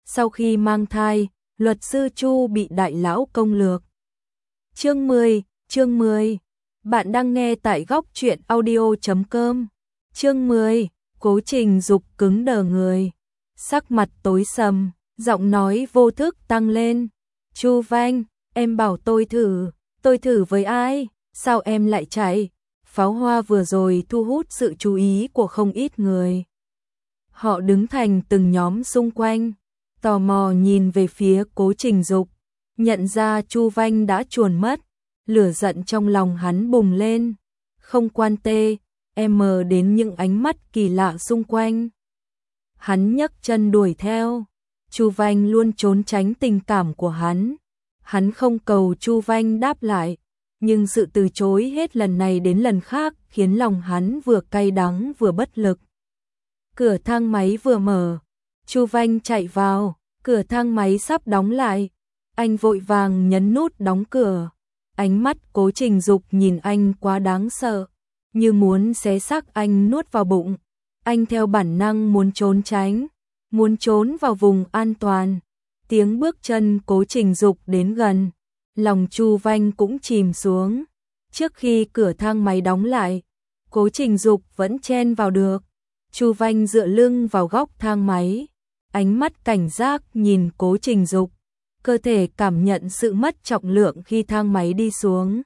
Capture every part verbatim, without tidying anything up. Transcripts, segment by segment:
Sau khi mang thai, luật sư Chu bị đại lão công lược. Chương mười, chương mười. Bạn đang nghe tại góc truyện audio chấm com. Chương mười, Cố Trình Dục cứng đờ người, sắc mặt tối sầm, giọng nói vô thức tăng lên. Chu Vanh, em bảo tôi thử, tôi thử với ai, sao em lại chạy? Pháo hoa vừa rồi thu hút sự chú ý của không ít người. Họ đứng thành từng nhóm xung quanh, tò mò nhìn về phía Cố Trình Dục, nhận ra Chu Vanh đã chuồn mất, lửa giận trong lòng hắn bùng lên, không quan tê, em mờ đến những ánh mắt kỳ lạ xung quanh. Hắn nhấc chân đuổi theo, Chu Vanh luôn trốn tránh tình cảm của hắn. Hắn không cầu Chu Vanh đáp lại, nhưng sự từ chối hết lần này đến lần khác khiến lòng hắn vừa cay đắng vừa bất lực. Cửa thang máy vừa mở, Chu Vanh chạy vào, cửa thang máy sắp đóng lại, anh vội vàng nhấn nút đóng cửa. Ánh mắt Cố Trình Dục nhìn anh quá đáng sợ, như muốn xé xác anh nuốt vào bụng. Anh theo bản năng muốn trốn tránh, muốn trốn vào vùng an toàn. Tiếng bước chân Cố Trình Dục đến gần, lòng Chu Vanh cũng chìm xuống. Trước khi cửa thang máy đóng lại, Cố Trình Dục vẫn chen vào được. Chu Vanh dựa lưng vào góc thang máy, ánh mắt cảnh giác nhìn Cố Trình Dục, cơ thể cảm nhận sự mất trọng lượng khi thang máy đi xuống.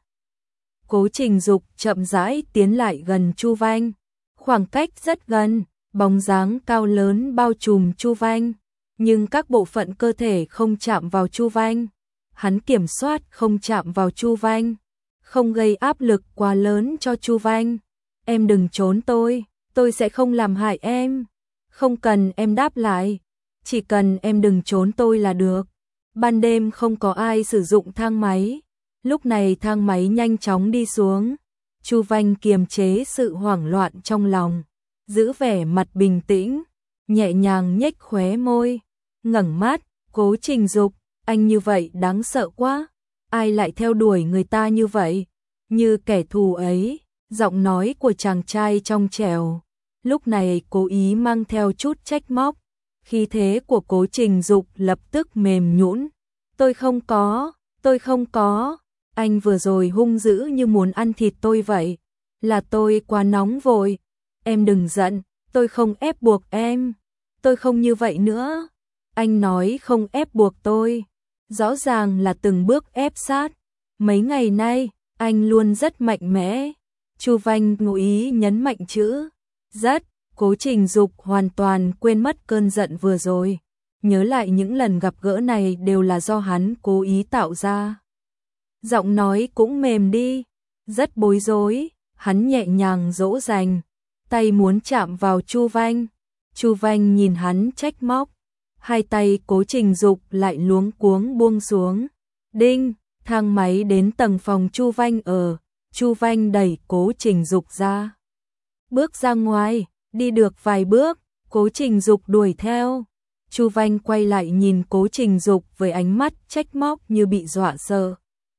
Cố Trình Dục chậm rãi tiến lại gần Chu Vanh, khoảng cách rất gần, bóng dáng cao lớn bao trùm Chu Vanh, nhưng các bộ phận cơ thể không chạm vào Chu Vanh. Hắn kiểm soát không chạm vào Chu Vanh, không gây áp lực quá lớn cho Chu Vanh. Em đừng trốn tôi, tôi sẽ không làm hại em. Không cần em đáp lại, chỉ cần em đừng trốn tôi là được. Ban đêm không có ai sử dụng thang máy. Lúc này thang máy nhanh chóng đi xuống. Chu Vanh kiềm chế sự hoảng loạn trong lòng, giữ vẻ mặt bình tĩnh, nhẹ nhàng nhếch khóe môi, ngẩng mắt. Cố Trình Dục, anh như vậy đáng sợ quá. Ai lại theo đuổi người ta như vậy, như kẻ thù ấy. Giọng nói của chàng trai trong trẻo, lúc này cố ý mang theo chút trách móc. Khí thế của Cố Trình Dục lập tức mềm nhũn. Tôi không có, tôi không có. Anh vừa rồi hung dữ như muốn ăn thịt tôi vậy. Là tôi quá nóng vội. Em đừng giận, tôi không ép buộc em. Tôi không như vậy nữa. Anh nói không ép buộc tôi, rõ ràng là từng bước ép sát. Mấy ngày nay, anh luôn rất mạnh mẽ. Chu Vanh ngụ ý nhấn mạnh chữ rất. Cố Trình Dục hoàn toàn quên mất cơn giận vừa rồi, nhớ lại những lần gặp gỡ này đều là do hắn cố ý tạo ra. Giọng nói cũng mềm đi, rất bối rối. Hắn nhẹ nhàng dỗ dành, tay muốn chạm vào Chu Vanh. Chu Vanh nhìn hắn trách móc, hai tay Cố Trình Dục lại luống cuống buông xuống. Đinh, thang máy đến tầng phòng Chu Vanh ở. Chu Vanh đẩy Cố Trình Dục ra, bước ra ngoài. Đi được vài bước, Cố Trình Dục đuổi theo. Chu Vanh quay lại nhìn Cố Trình Dục với ánh mắt trách móc như bị dọa sợ.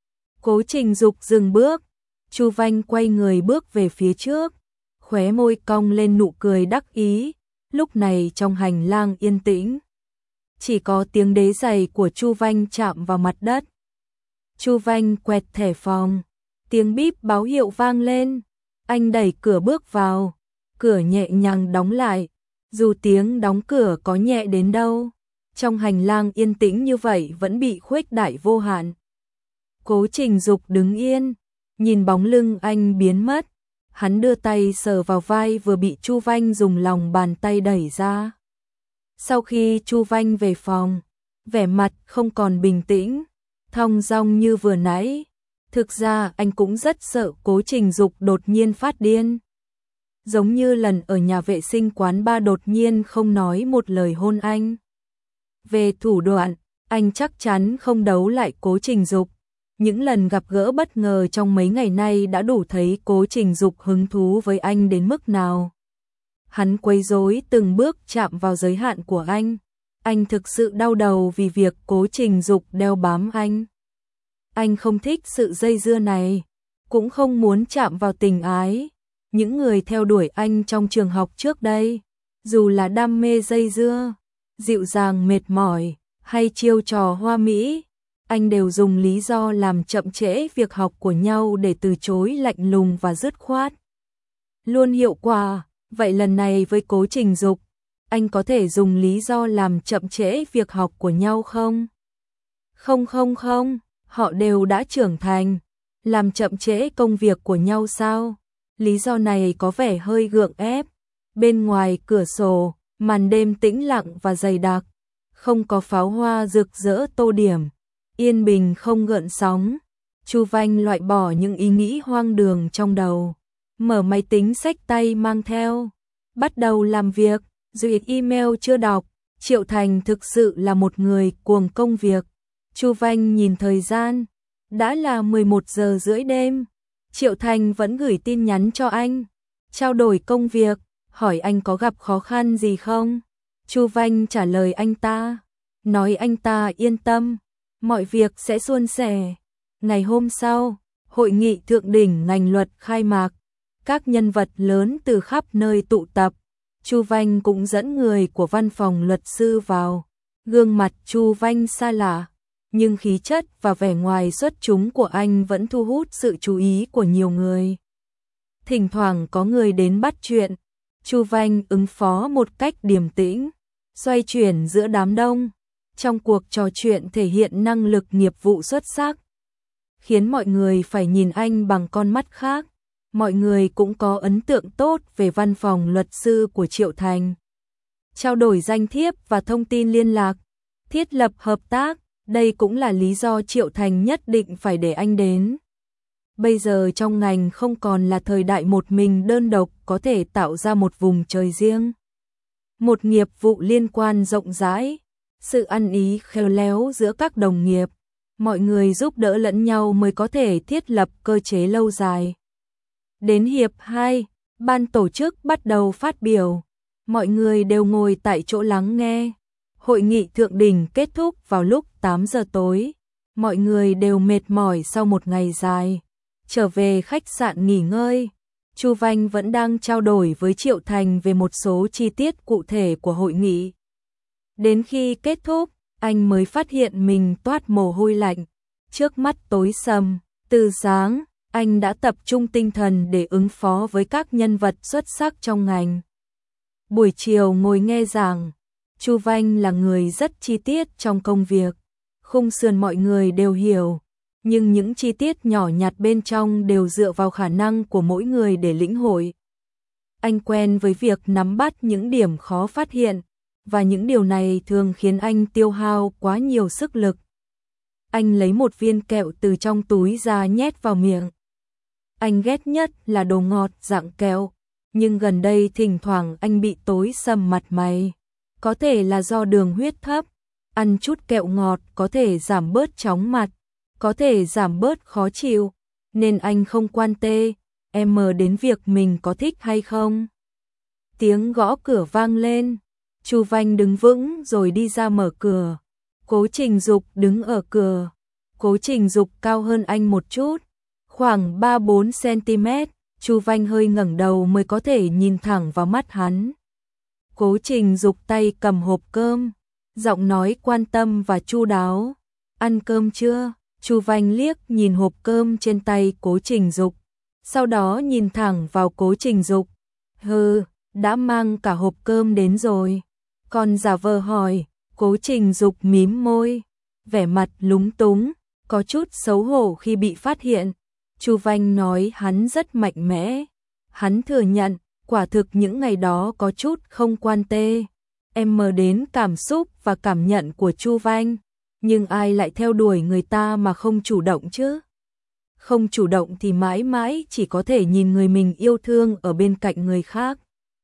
Cố Trình Dục dừng bước, Chu Vanh quay người bước về phía trước, khóe môi cong lên nụ cười đắc ý. Lúc này trong hành lang yên tĩnh, chỉ có tiếng đế giày của Chu Vanh chạm vào mặt đất. Chu Vanh quẹt thẻ phòng, tiếng bíp báo hiệu vang lên. Anh đẩy cửa bước vào, cửa nhẹ nhàng đóng lại. Dù tiếng đóng cửa có nhẹ đến đâu, trong hành lang yên tĩnh như vậy vẫn bị khuếch đại vô hạn. Cố Trình Dục đứng yên, nhìn bóng lưng anh biến mất. Hắn đưa tay sờ vào vai vừa bị Chu Vanh dùng lòng bàn tay đẩy ra. Sau khi Chu Vanh về phòng, vẻ mặt không còn bình tĩnh, thong dong như vừa nãy. Thực ra anh cũng rất sợ Cố Trình Dục đột nhiên phát điên, giống như lần ở nhà vệ sinh quán bar đột nhiên không nói một lời hôn anh. Về thủ đoạn, anh chắc chắn không đấu lại Cố Trình Dục. Những lần gặp gỡ bất ngờ trong mấy ngày nay đã đủ thấy Cố Trình Dục hứng thú với anh đến mức nào. Hắn quấy rối từng bước chạm vào giới hạn của anh. Anh thực sự đau đầu vì việc Cố Trình Dục đeo bám anh. Anh không thích sự dây dưa này, cũng không muốn chạm vào tình ái. Những người theo đuổi anh trong trường học trước đây, dù là đam mê dây dưa, dịu dàng mệt mỏi, hay chiêu trò hoa mỹ, anh đều dùng lý do làm chậm trễ việc học của nhau để từ chối lạnh lùng và dứt khoát. Luôn hiệu quả, vậy lần này với Cố Trình Dục, anh có thể dùng lý do làm chậm trễ việc học của nhau không? Không không không, họ đều đã trưởng thành, làm chậm trễ công việc của nhau sao? Lý do này có vẻ hơi gượng ép. Bên ngoài cửa sổ, màn đêm tĩnh lặng và dày đặc, không có pháo hoa rực rỡ tô điểm, yên bình không gợn sóng. Chu Vanh loại bỏ những ý nghĩ hoang đường trong đầu, mở máy tính xách tay mang theo, bắt đầu làm việc, duyệt email chưa đọc. Triệu Thành thực sự là một người cuồng công việc. Chu Vanh nhìn thời gian, đã là mười một giờ rưỡi đêm. Triệu Thành vẫn gửi tin nhắn cho anh, trao đổi công việc, hỏi anh có gặp khó khăn gì không. Chu Vanh trả lời anh ta, nói anh ta yên tâm, mọi việc sẽ suôn sẻ. Ngày hôm sau, hội nghị thượng đỉnh ngành luật khai mạc, các nhân vật lớn từ khắp nơi tụ tập. Chu Vanh cũng dẫn người của văn phòng luật sư vào. Gương mặt Chu Vanh xa lạ, nhưng khí chất và vẻ ngoài xuất chúng của anh vẫn thu hút sự chú ý của nhiều người. Thỉnh thoảng có người đến bắt chuyện, Chu Vanh ứng phó một cách điềm tĩnh, xoay chuyển giữa đám đông. Trong cuộc trò chuyện thể hiện năng lực nghiệp vụ xuất sắc, khiến mọi người phải nhìn anh bằng con mắt khác. Mọi người cũng có ấn tượng tốt về văn phòng luật sư của Triệu Thành. Trao đổi danh thiếp và thông tin liên lạc, thiết lập hợp tác, đây cũng là lý do Triệu Thành nhất định phải để anh đến. Bây giờ trong ngành không còn là thời đại một mình đơn độc có thể tạo ra một vùng trời riêng. Một nghiệp vụ liên quan rộng rãi, sự ăn ý khéo léo giữa các đồng nghiệp, mọi người giúp đỡ lẫn nhau mới có thể thiết lập cơ chế lâu dài. Đến hiệp hai, ban tổ chức bắt đầu phát biểu, mọi người đều ngồi tại chỗ lắng nghe. Hội nghị thượng đỉnh kết thúc vào lúc tám giờ tối, mọi người đều mệt mỏi sau một ngày dài, trở về khách sạn nghỉ ngơi. Chu Vanh vẫn đang trao đổi với Triệu Thành về một số chi tiết cụ thể của hội nghị. Đến khi kết thúc, anh mới phát hiện mình toát mồ hôi lạnh, trước mắt tối sầm. Từ sáng, anh đã tập trung tinh thần để ứng phó với các nhân vật xuất sắc trong ngành. Buổi chiều ngồi nghe giảng, Chu Vanh là người rất chi tiết trong công việc, khung sườn mọi người đều hiểu, nhưng những chi tiết nhỏ nhặt bên trong đều dựa vào khả năng của mỗi người để lĩnh hội. Anh quen với việc nắm bắt những điểm khó phát hiện, và những điều này thường khiến anh tiêu hao quá nhiều sức lực. Anh lấy một viên kẹo từ trong túi ra nhét vào miệng. Anh ghét nhất là đồ ngọt dạng kẹo, nhưng gần đây thỉnh thoảng anh bị tối sầm mặt mày. Có thể là do đường huyết thấp, ăn chút kẹo ngọt có thể giảm bớt chóng mặt, có thể giảm bớt khó chịu, nên anh không quan tê, em mờ đến việc mình có thích hay không. Tiếng gõ cửa vang lên, Chu Vanh đứng vững rồi đi ra mở cửa. Cố Trình Dục đứng ở cửa. Cố Trình Dục cao hơn anh một chút, khoảng ba bốn xăng-ti-mét, Chu Vanh hơi ngẩng đầu mới có thể nhìn thẳng vào mắt hắn. Cố Trình Dục tay cầm hộp cơm, giọng nói quan tâm và chu đáo. Ăn cơm chưa? Chu Vanh liếc nhìn hộp cơm trên tay Cố Trình Dục, sau đó nhìn thẳng vào Cố Trình Dục. Hừ, đã mang cả hộp cơm đến rồi. Còn giả vờ hỏi. Cố Trình Dục mím môi, vẻ mặt lúng túng, có chút xấu hổ khi bị phát hiện. Chu Vanh nói hắn rất mạnh mẽ. Hắn thừa nhận, quả thực những ngày đó có chút không quan tê. Em mờ đến cảm xúc và cảm nhận của Chu Vanh, nhưng ai lại theo đuổi người ta mà không chủ động chứ? Không chủ động thì mãi mãi chỉ có thể nhìn người mình yêu thương ở bên cạnh người khác.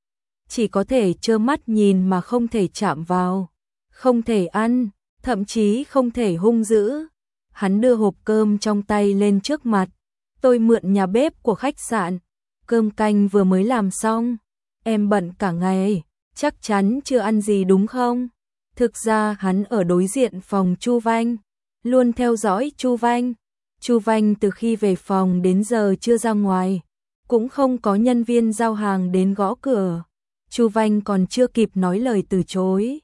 Chỉ có thể trơ mắt nhìn mà không thể chạm vào, không thể ăn, thậm chí không thể hung dữ. Hắn đưa hộp cơm trong tay lên trước mặt. Tôi mượn nhà bếp của khách sạn, cơm canh vừa mới làm xong. Em bận cả ngày, chắc chắn chưa ăn gì đúng không? Thực ra hắn ở đối diện phòng Chu Vanh, luôn theo dõi Chu Vanh. Chu Vanh từ khi về phòng đến giờ chưa ra ngoài, cũng không có nhân viên giao hàng đến gõ cửa. Chu Vanh còn chưa kịp nói lời từ chối,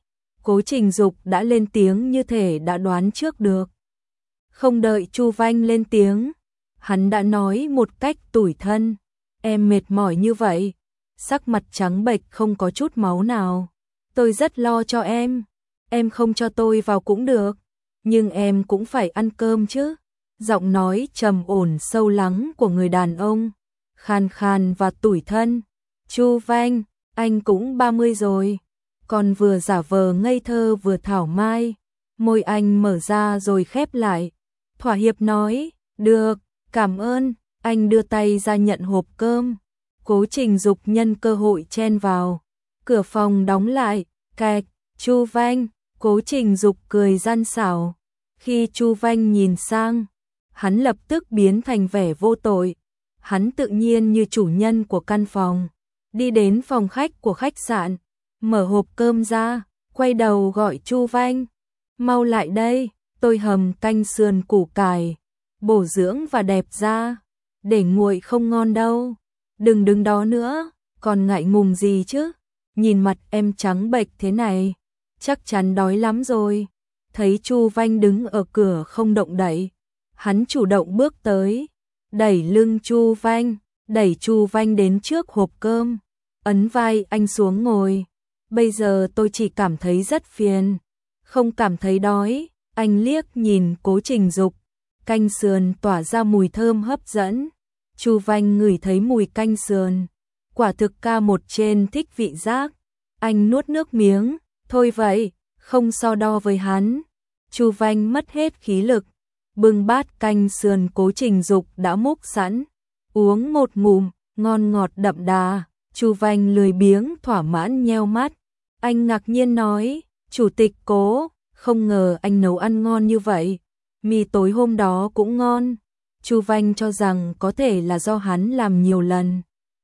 Cố Trình Dục đã lên tiếng như thể đã đoán trước được. Không đợi Chu Vanh lên tiếng, hắn đã nói một cách tủi thân, em mệt mỏi như vậy, sắc mặt trắng bệch không có chút máu nào. Tôi rất lo cho em, em không cho tôi vào cũng được, nhưng em cũng phải ăn cơm chứ. Giọng nói trầm ổn sâu lắng của người đàn ông, khan khan và tủi thân. Chu Vanh, anh cũng ba mươi rồi, còn vừa giả vờ ngây thơ vừa thảo mai. Môi anh mở ra rồi khép lại, thỏa hiệp nói, được, cảm ơn. Anh đưa tay ra nhận hộp cơm. Cố Trình Dục nhân cơ hội chen vào. Cửa phòng đóng lại, cạch. Chu Vanh, Cố Trình Dục cười gian xảo. Khi Chu Vanh nhìn sang, hắn lập tức biến thành vẻ vô tội. Hắn tự nhiên như chủ nhân của căn phòng, đi đến phòng khách của khách sạn, mở hộp cơm ra, quay đầu gọi Chu Vanh, mau lại đây, tôi hầm canh sườn củ cải, bổ dưỡng và đẹp da, để nguội không ngon đâu. Đừng đứng đó nữa, còn ngại ngùng gì chứ? Nhìn mặt em trắng bệch thế này, chắc chắn đói lắm rồi. Thấy Chu Vanh đứng ở cửa không động đậy, hắn chủ động bước tới, đẩy lưng Chu Vanh, đẩy Chu Vanh đến trước hộp cơm, ấn vai anh xuống ngồi. Bây giờ tôi chỉ cảm thấy rất phiền, không cảm thấy đói. Anh liếc nhìn Cố Trình Dục, canh sườn tỏa ra mùi thơm hấp dẫn. Chu Vanh ngửi thấy mùi canh sườn, quả thực ca một trên thích vị giác. Anh nuốt nước miếng, thôi vậy, không so đo với hắn. Chu Vanh mất hết khí lực, bưng bát canh sườn Cố Trình Dục đã múc sẵn, uống một ngụm, ngon ngọt đậm đà. Chu Vanh lười biếng thỏa mãn nheo mắt. Anh ngạc nhiên nói, Chủ tịch Cố, không ngờ anh nấu ăn ngon như vậy, mì tối hôm đó cũng ngon. Chu Vanh cho rằng có thể là do hắn làm nhiều lần,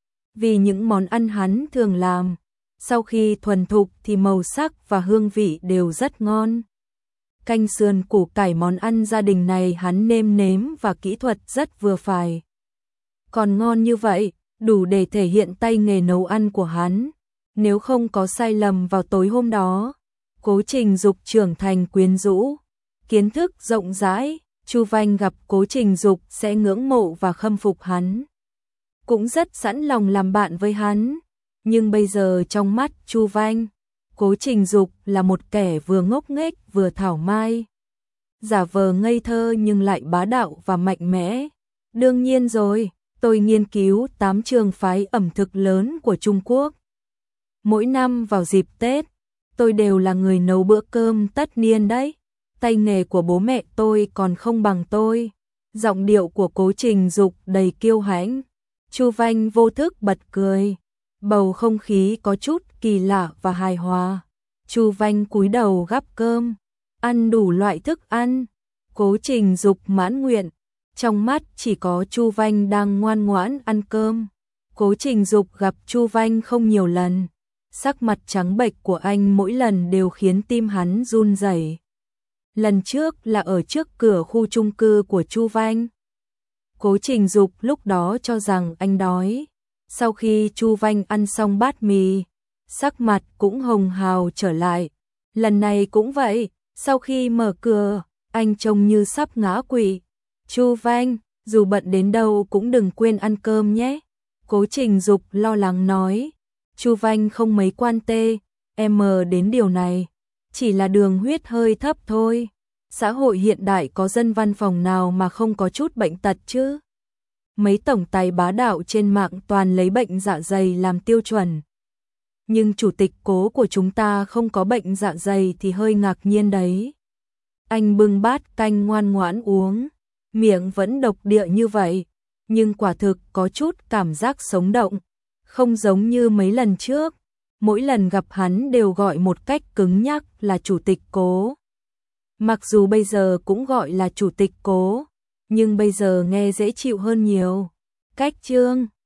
vì những món ăn hắn thường làm, sau khi thuần thục thì màu sắc và hương vị đều rất ngon. Canh sườn củ cải món ăn gia đình này hắn nêm nếm và kỹ thuật rất vừa phải. Còn ngon như vậy, đủ để thể hiện tay nghề nấu ăn của hắn. Nếu không có sai lầm vào tối hôm đó, Cố Trình Dục trưởng thành quyến rũ, kiến thức rộng rãi, Chu Vanh gặp Cố Trình Dục sẽ ngưỡng mộ và khâm phục hắn, cũng rất sẵn lòng làm bạn với hắn. Nhưng bây giờ trong mắt Chu Vanh, Cố Trình Dục là một kẻ vừa ngốc nghếch vừa thảo mai, giả vờ ngây thơ nhưng lại bá đạo và mạnh mẽ. Đương nhiên rồi, tôi nghiên cứu tám trường phái ẩm thực lớn của Trung Quốc. Mỗi năm vào dịp Tết, tôi đều là người nấu bữa cơm tất niên đấy. Tay nghề của bố mẹ tôi còn không bằng tôi. Giọng điệu của Cố Trình Dục đầy kiêu hãnh. Chu Vanh vô thức bật cười. Bầu không khí có chút kỳ lạ và hài hòa. Chu Vanh cúi đầu gắp cơm, ăn đủ loại thức ăn. Cố Trình Dục mãn nguyện, trong mắt chỉ có Chu Vanh đang ngoan ngoãn ăn cơm. Cố Trình Dục gặp Chu Vanh không nhiều lần, sắc mặt trắng bệch của anh mỗi lần đều khiến tim hắn run rẩy. Lần trước là ở trước cửa khu chung cư của Chu Vanh. Cố Trình Dục lúc đó cho rằng anh đói. Sau khi Chu Vanh ăn xong bát mì, sắc mặt cũng hồng hào trở lại. Lần này cũng vậy, sau khi mở cửa, anh trông như sắp ngã quỵ. Chu Vanh, dù bận đến đâu cũng đừng quên ăn cơm nhé. Cố Trình Dục lo lắng nói. Chu Vanh không mấy quan tê, em mờ đến điều này, chỉ là đường huyết hơi thấp thôi. Xã hội hiện đại có dân văn phòng nào mà không có chút bệnh tật chứ? Mấy tổng tài bá đạo trên mạng toàn lấy bệnh dạ dày làm tiêu chuẩn. Nhưng chủ tịch Cố của chúng ta không có bệnh dạ dày thì hơi ngạc nhiên đấy. Anh bưng bát canh ngoan ngoãn uống, miệng vẫn độc địa như vậy, nhưng quả thực có chút cảm giác sống động, không giống như mấy lần trước. Mỗi lần gặp hắn đều gọi một cách cứng nhắc là Chủ tịch Cố. Mặc dù bây giờ cũng gọi là Chủ tịch Cố, nhưng bây giờ nghe dễ chịu hơn nhiều. Cách chương